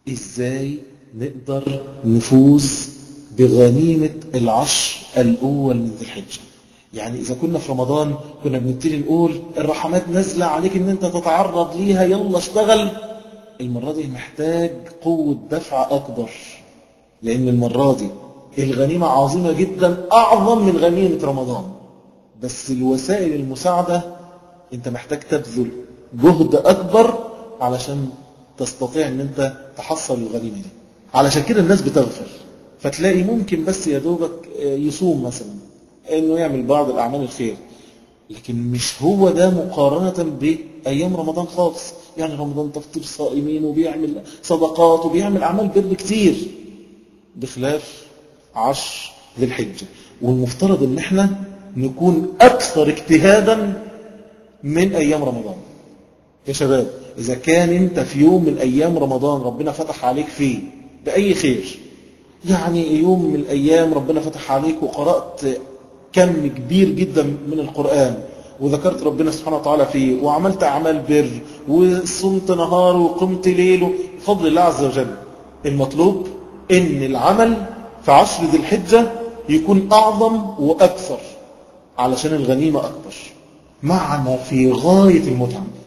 إزاي نقدر نفوز بغنيمة العشر الأول من ذي الحجة؟ يعني إذا كنا في رمضان كنا بنبتدي نقول الرحمات نازلة عليك إن أنت تتعرض ليها، يلا اشتغل. المرة دي محتاج قوة دفع أكبر، لأن المرة دي الغنيمة عظيمة جدا، أعظم من غنيمة رمضان. بس الوسائل المساعدة أنت محتاج تبذل جهد أكبر علشان تستطيع أن أنت تحصل الغنيمة دي. علشان كده الناس بتغفل، فتلاقي ممكن بس يا دوبك يصوم مثلا، أنه يعمل بعض الأعمال الخير، لكن مش هو ده مقارنة بأيام رمضان خالص. يعني رمضان تفطير صائمين وبيعمل صدقات وبيعمل أعمال بر كتير، بخلاف عشر ذي الحجة. والمفترض ان احنا نكون اكثر اجتهادا من ايام رمضان. يا شباب، اذا كان انت في يوم من ايام رمضان ربنا فتح عليك فيه باي خير، يعني يوم من الايام ربنا فتح عليك وقرأت كم كبير جدا من القرآن، وذكرت ربنا سبحانه وتعالى فيه، وعملت أعمال بر، وصمت نهار وقمت ليل بفضل الله عز وجل، المطلوب إن العمل في عشر ذي الحجة يكون أعظم وأكثر، علشان الغنيمة أكبر. معنى في غاية المتعة.